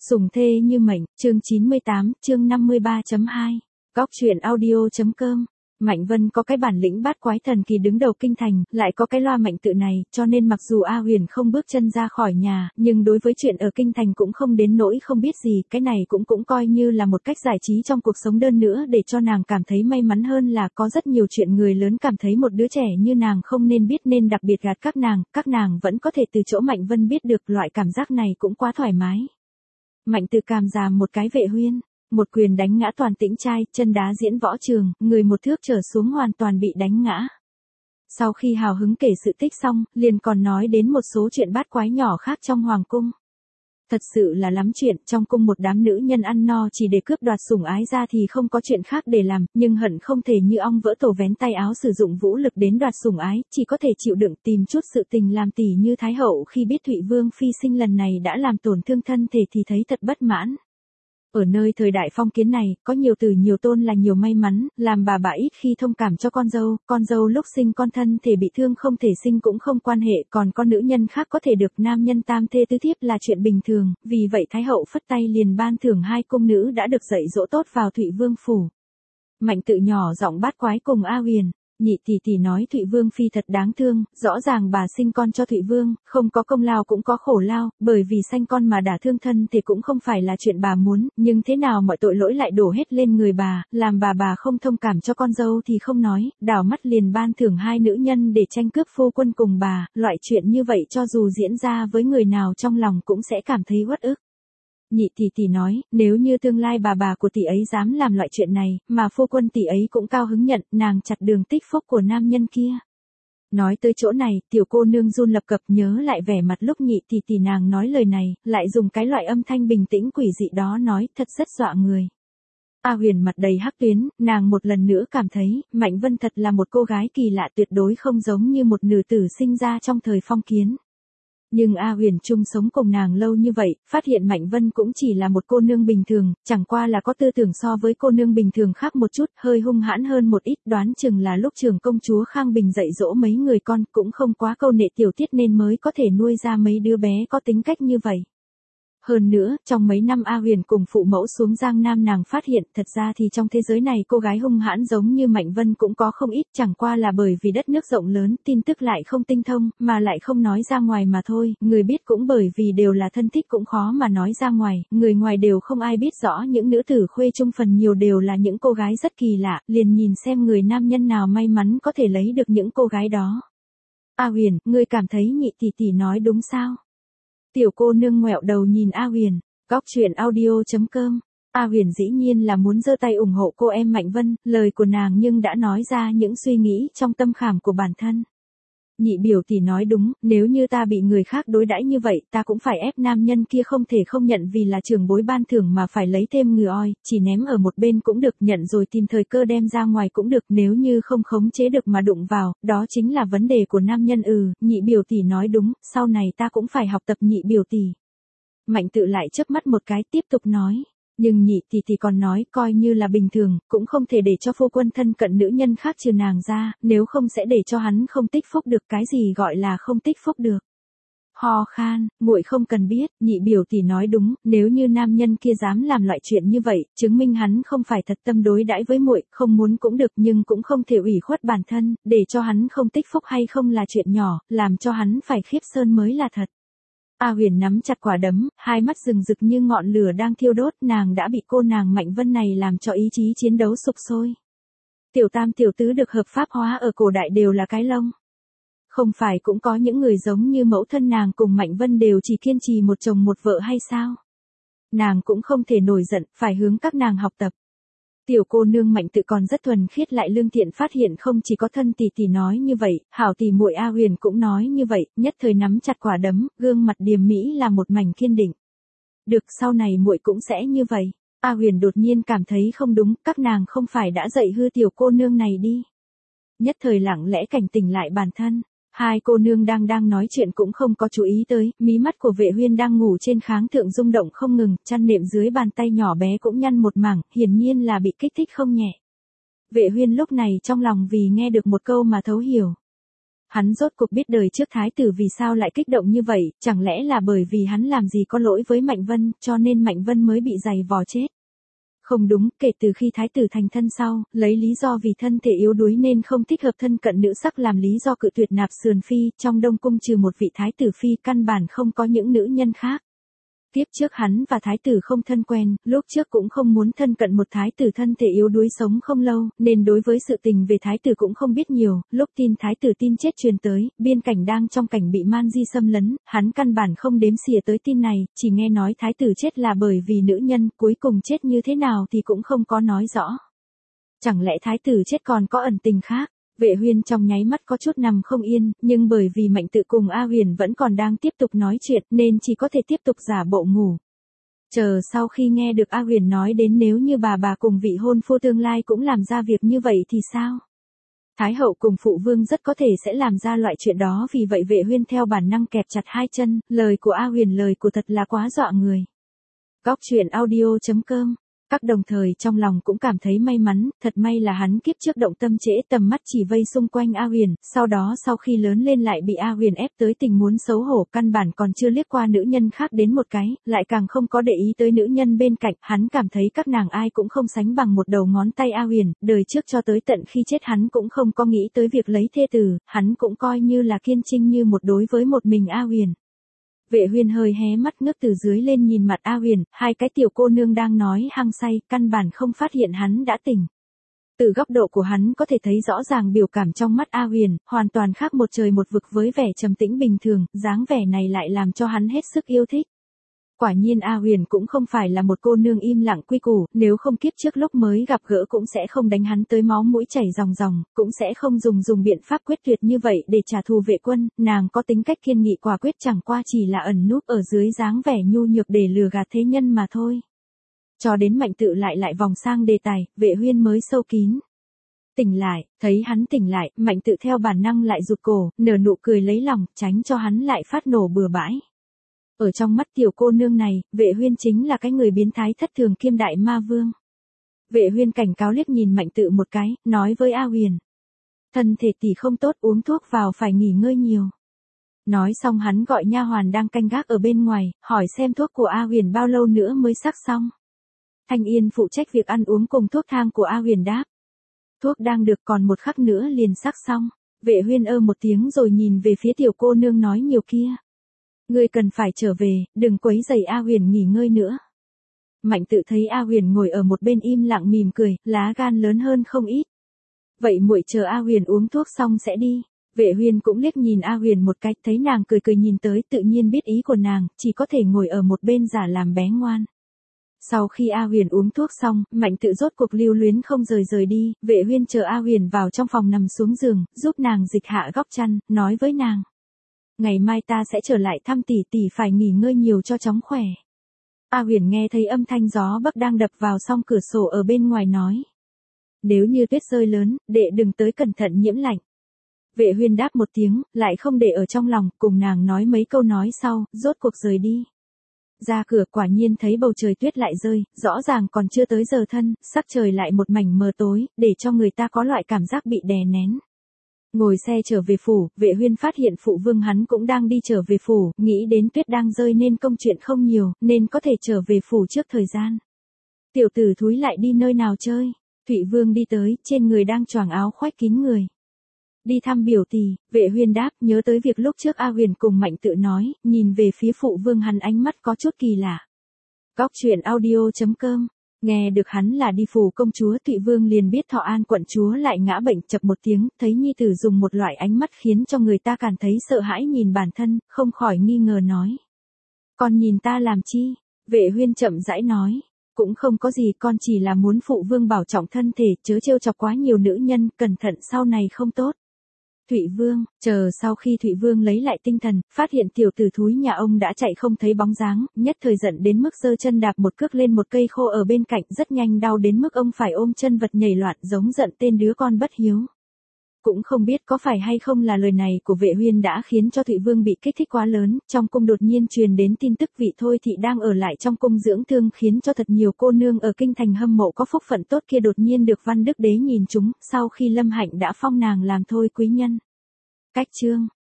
Sủng thê như mệnh, chương 98, chương 53.2. Góc truyện audio.com. Mạnh Vân có cái bản lĩnh bát quái thần kỳ đứng đầu kinh thành, lại có cái loa Mạnh Tự này, cho nên mặc dù A Huyền không bước chân ra khỏi nhà, nhưng đối với chuyện ở kinh thành cũng không đến nỗi không biết gì, cái này cũng coi như là một cách giải trí trong cuộc sống đơn nữa để cho nàng cảm thấy may mắn hơn là có rất nhiều chuyện người lớn cảm thấy một đứa trẻ như nàng không nên biết nên đặc biệt gạt các nàng vẫn có thể từ chỗ Mạnh Vân biết được, loại cảm giác này cũng quá thoải mái. Mạnh Tự càm giảm một cái Vệ Huyên, một quyền đánh ngã Toàn Tĩnh trai, chân đá diễn võ trường, người một thước trở xuống hoàn toàn bị đánh ngã. Sau khi hào hứng kể sự tích xong, liền còn nói đến một số chuyện bát quái nhỏ khác trong hoàng cung. Thật sự là lắm chuyện, trong cung một đám nữ nhân ăn no chỉ để cướp đoạt sủng ái ra thì không có chuyện khác để làm, nhưng hận không thể như ong vỡ tổ vén tay áo sử dụng vũ lực đến đoạt sủng ái, chỉ có thể chịu đựng tìm chút sự tình làm tỉ như Thái hậu khi biết Thụy Vương phi sinh lần này đã làm tổn thương thân thể thì thấy thật bất mãn. Ở nơi thời đại phong kiến này, có nhiều từ nhiều tôn là nhiều may mắn, làm bà ít khi thông cảm cho con dâu lúc sinh con thân thể bị thương không thể sinh cũng không quan hệ, còn con nữ nhân khác có thể được nam nhân tam thê tứ thiếp là chuyện bình thường, vì vậy Thái hậu phất tay liền ban thưởng 2 cung nữ đã được dạy dỗ tốt vào Thụy Vương phủ. Mạnh Tự nhỏ giọng bát quái cùng A Huyền. Nhị tỷ nói Thụy Vương phi thật đáng thương, rõ ràng bà sinh con cho Thụy Vương, không có công lao cũng có khổ lao, bởi vì sanh con mà đả thương thân thì cũng không phải là chuyện bà muốn, nhưng thế nào mọi tội lỗi lại đổ hết lên người bà, làm bà không thông cảm cho con dâu thì không nói, đảo mắt liền ban thưởng 2 nữ nhân để tranh cướp phu quân cùng bà, loại chuyện như vậy cho dù diễn ra với người nào trong lòng cũng sẽ cảm thấy uất ức. Nhị tỷ nói, nếu như tương lai bà của tỷ ấy dám làm loại chuyện này, mà phu quân tỷ ấy cũng cao hứng nhận, nàng chặt đường tích phúc của nam nhân kia. Nói tới chỗ này, tiểu cô nương run lập cập nhớ lại vẻ mặt lúc nhị tỷ nàng nói lời này, lại dùng cái loại âm thanh bình tĩnh quỷ dị đó nói, thật rất dọa người. A Huyền mặt đầy hắc tuyến, nàng một lần nữa cảm thấy, Mạnh Vân thật là một cô gái kỳ lạ, tuyệt đối không giống như một nữ tử sinh ra trong thời phong kiến. Nhưng A Huyền chung sống cùng nàng lâu như vậy, phát hiện Mạnh Vân cũng chỉ là một cô nương bình thường, chẳng qua là có tư tưởng so với cô nương bình thường khác một chút, hơi hung hãn hơn một ít, đoán chừng là lúc trưởng công chúa Khang Bình dạy dỗ mấy người con cũng không quá câu nệ tiểu tiết nên mới có thể nuôi ra mấy đứa bé có tính cách như vậy. Hơn nữa, trong mấy năm A Huyền cùng phụ mẫu xuống Giang Nam nàng phát hiện thật ra thì trong thế giới này cô gái hung hãn giống như Mạnh Vân cũng có không ít, chẳng qua là bởi vì đất nước rộng lớn, tin tức lại không tinh thông, mà lại không nói ra ngoài mà thôi, người biết cũng bởi vì đều là thân thích cũng khó mà nói ra ngoài, người ngoài đều không ai biết rõ những nữ tử khuê trung phần nhiều đều là những cô gái rất kỳ lạ, liền nhìn xem người nam nhân nào may mắn có thể lấy được những cô gái đó. A Huyền, ngươi cảm thấy nhị tỷ nói đúng sao? Tiểu cô nương ngoẹo đầu nhìn A Huyền, góc truyện audio.com. A Huyền dĩ nhiên là muốn giơ tay ủng hộ cô em Mạnh Vân, lời của nàng nhưng đã nói ra những suy nghĩ trong tâm khảm của bản thân. Nhị biểu tỷ nói đúng, nếu như ta bị người khác đối đãi như vậy, ta cũng phải ép nam nhân kia không thể không nhận vì là trưởng bối ban thưởng mà phải lấy thêm ngừ oi, chỉ ném ở một bên cũng được, nhận rồi tìm thời cơ đem ra ngoài cũng được, nếu như không khống chế được mà đụng vào, đó chính là vấn đề của nam nhân. Nhị biểu tỷ nói đúng, sau này ta cũng phải học tập nhị biểu tỷ. Mạnh Tự lại chớp mắt một cái tiếp tục nói. Nhưng nhị tỷ còn nói, coi như là bình thường, cũng không thể để cho phu quân thân cận nữ nhân khác trừ nàng ra, nếu không sẽ để cho hắn không tích phúc được. Cái gì gọi là không tích phúc được? Ho khan, muội không cần biết, nhị biểu tỷ nói đúng, nếu như nam nhân kia dám làm loại chuyện như vậy, chứng minh hắn không phải thật tâm đối đãi với muội, không muốn cũng được nhưng cũng không thể ủy khuất bản thân, để cho hắn không tích phúc hay không là chuyện nhỏ, làm cho hắn phải khiếp sơn mới là thật. A Huyền nắm chặt quả đấm, hai mắt rừng rực như ngọn lửa đang thiêu đốt, nàng đã bị cô nàng Mạnh Vân này làm cho ý chí chiến đấu sục sôi. Tiểu tam tiểu tứ được hợp pháp hóa ở cổ đại đều là cái lông. Không phải cũng có những người giống như mẫu thân nàng cùng Mạnh Vân đều chỉ kiên trì một chồng một vợ hay sao? Nàng cũng không thể nổi giận, phải hướng các nàng học tập. Tiểu cô nương Mạnh Tự còn rất thuần khiết lại lương thiện, phát hiện không chỉ có thân tỷ nói như vậy, hảo tỷ muội A Huyền cũng nói như vậy, nhất thời nắm chặt quả đấm, gương mặt điềm mỹ là một mảnh kiên định. Được, sau này muội cũng sẽ như vậy. A Huyền đột nhiên cảm thấy không đúng, các nàng không phải đã dạy hư tiểu cô nương này đi. Nhất thời lặng lẽ cảnh tỉnh lại bản thân. 2 cô nương đang nói chuyện cũng không có chú ý tới, mí mắt của Vệ Huyên đang ngủ trên kháng thượng rung động không ngừng, chăn nệm dưới bàn tay nhỏ bé cũng nhăn một mảng, hiển nhiên là bị kích thích không nhẹ. Vệ Huyên lúc này trong lòng vì nghe được một câu mà thấu hiểu. Hắn rốt cuộc biết đời trước thái tử vì sao lại kích động như vậy, chẳng lẽ là bởi vì hắn làm gì có lỗi với Mạnh Vân, cho nên Mạnh Vân mới bị giày vò chết. Không đúng, kể từ khi thái tử thành thân sau, lấy lý do vì thân thể yếu đuối nên không thích hợp thân cận nữ sắc làm lý do cự tuyệt nạp sườn phi, trong Đông cung trừ một vị thái tử phi căn bản không có những nữ nhân khác. Tiếp trước hắn và thái tử không thân quen, lúc trước cũng không muốn thân cận một thái tử thân thể yếu đuối sống không lâu, nên đối với sự tình về thái tử cũng không biết nhiều, lúc tin thái tử tin chết truyền tới, biên cảnh đang trong cảnh bị man di xâm lấn, hắn căn bản không đếm xỉa tới tin này, chỉ nghe nói thái tử chết là bởi vì nữ nhân, cuối cùng chết như thế nào thì cũng không có nói rõ. Chẳng lẽ thái tử chết còn có ẩn tình khác? Vệ Huyên trong nháy mắt có chút nằm không yên, nhưng bởi vì Mạnh Tự cùng A Huyền vẫn còn đang tiếp tục nói chuyện nên chỉ có thể tiếp tục giả bộ ngủ. Chờ sau khi nghe được A Huyền nói đến nếu như bà cùng vị hôn phu tương lai cũng làm ra việc như vậy thì sao? Thái hậu cùng phụ vương rất có thể sẽ làm ra loại chuyện đó, vì vậy Vệ Huyên theo bản năng kẹp chặt hai chân, lời của A Huyền lời của thật là quá dọa người. Góc truyện audio.com. Các đồng thời trong lòng cũng cảm thấy may mắn, thật may là hắn kiếp trước động tâm trễ, tầm mắt chỉ vây xung quanh A Huyền, sau đó sau khi lớn lên lại bị A Huyền ép tới tình muốn xấu hổ, căn bản còn chưa liếc qua nữ nhân khác đến một cái, lại càng không có để ý tới nữ nhân bên cạnh, hắn cảm thấy các nàng ai cũng không sánh bằng một đầu ngón tay A Huyền, đời trước cho tới tận khi chết hắn cũng không có nghĩ tới việc lấy thê tử, hắn cũng coi như là kiên trinh như một đối với một mình A Huyền. Vệ Huyên hơi hé mắt ngước từ dưới lên nhìn mặt A Huyền, hai cái tiểu cô nương đang nói hăng say, căn bản không phát hiện hắn đã tỉnh. Từ góc độ của hắn có thể thấy rõ ràng biểu cảm trong mắt A Huyền, hoàn toàn khác một trời một vực với vẻ trầm tĩnh bình thường, dáng vẻ này lại làm cho hắn hết sức yêu thích. Quả nhiên A Huyền cũng không phải là một cô nương im lặng quy củ, nếu không kiếp trước lúc mới gặp gỡ cũng sẽ không đánh hắn tới máu mũi chảy ròng ròng, cũng sẽ không dùng biện pháp quyết tuyệt như vậy để trả thù Vệ Quân, nàng có tính cách kiên nghị quả quyết, chẳng qua chỉ là ẩn núp ở dưới dáng vẻ nhu nhược để lừa gạt thế nhân mà thôi. Cho đến Mạnh Tự lại vòng sang đề tài, Vệ Huyên mới sâu kín. Tỉnh lại, thấy hắn tỉnh lại, Mạnh Tự theo bản năng lại rụt cổ, nở nụ cười lấy lòng, tránh cho hắn lại phát nổ bừa bãi. Ở trong mắt tiểu cô nương này, Vệ Huyên chính là cái người biến thái thất thường kiêm đại ma vương. Vệ Huyên cảnh cáo liếc nhìn Mạnh Tự một cái, nói với A Huyền. Thân thể tỷ không tốt, uống thuốc vào phải nghỉ ngơi nhiều. Nói xong hắn gọi nha hoàn đang canh gác ở bên ngoài, hỏi xem thuốc của A Huyền bao lâu nữa mới sắc xong. Thanh Yên phụ trách việc ăn uống cùng thuốc thang của A Huyền đáp. Thuốc đang được, còn một khắc nữa liền sắc xong. Vệ Huyên một tiếng rồi nhìn về phía tiểu cô nương nói nhiều kia. Ngươi cần phải trở về, đừng quấy rầy A Huyền nghỉ ngơi nữa. Mạnh Tự thấy A Huyền ngồi ở một bên im lặng mỉm cười, lá gan lớn hơn không ít. Vậy muội chờ A Huyền uống thuốc xong sẽ đi. Vệ Huyên cũng liếc nhìn A Huyền một cái, thấy nàng cười nhìn tới, tự nhiên biết ý của nàng, chỉ có thể ngồi ở một bên giả làm bé ngoan. Sau khi A Huyền uống thuốc xong, Mạnh Tự rốt cuộc lưu luyến không rời đi, Vệ Huyên chờ A Huyền vào trong phòng nằm xuống giường, giúp nàng dịch hạ góc chăn, nói với nàng. Ngày mai ta sẽ trở lại thăm tỷ, tỷ phải nghỉ ngơi nhiều cho chóng khỏe. A Huyền nghe thấy âm thanh gió bấc đang đập vào song cửa sổ ở bên ngoài nói. Nếu như tuyết rơi lớn, đệ đừng tới cẩn thận nhiễm lạnh. Vệ Huyên đáp một tiếng, lại không để ở trong lòng, cùng nàng nói mấy câu nói sau, rốt cuộc rời đi. Ra cửa quả nhiên thấy bầu trời tuyết lại rơi, rõ ràng còn chưa tới giờ thân, sắc trời lại một mảnh mờ tối, để cho người ta có loại cảm giác bị đè nén. Ngồi xe trở về phủ, Vệ Huyên phát hiện phụ vương hắn cũng đang đi trở về phủ, nghĩ đến tuyết đang rơi nên công chuyện không nhiều, nên có thể trở về phủ trước thời gian. Tiểu tử thúi lại đi nơi nào chơi? Thụy Vương đi tới, trên người đang choàng áo khoác kín người. Đi thăm biểu tỷ, Vệ Huyên đáp, nhớ tới việc lúc trước A Huyền cùng Mạnh Tự nói, nhìn về phía phụ vương hắn ánh mắt có chút kỳ lạ. Góc truyện audio.com. Nghe được hắn là đi phủ công chúa, Thụy Vương liền biết Thọ An quận chúa lại ngã bệnh, chập một tiếng, thấy nhi tử dùng một loại ánh mắt khiến cho người ta cảm thấy sợ hãi nhìn bản thân, không khỏi nghi ngờ nói. Con nhìn ta làm chi? Vệ Huyên chậm rãi nói. Cũng không có gì, con chỉ là muốn phụ vương bảo trọng thân thể, chớ trêu chọc quá nhiều nữ nhân, cẩn thận sau này không tốt. Thụy Vương, chờ sau khi Thụy Vương lấy lại tinh thần, phát hiện tiểu tử thúi nhà ông đã chạy không thấy bóng dáng, nhất thời giận đến mức giơ chân đạp một cước lên một cây khô ở bên cạnh, rất nhanh đau đến mức ông phải ôm chân vật nhảy loạn, giống giận tên đứa con bất hiếu. Cũng không biết có phải hay không là lời này của Vệ Huyên đã khiến cho Thụy Vương bị kích thích quá lớn, trong cung đột nhiên truyền đến tin tức vị Thôi Thị đang ở lại trong cung dưỡng thương, khiến cho thật nhiều cô nương ở kinh thành hâm mộ có phúc phận tốt kia đột nhiên được Văn Đức Đế nhìn chúng, sau khi Lâm Hạnh đã phong nàng làm Thôi quý nhân. Cách chương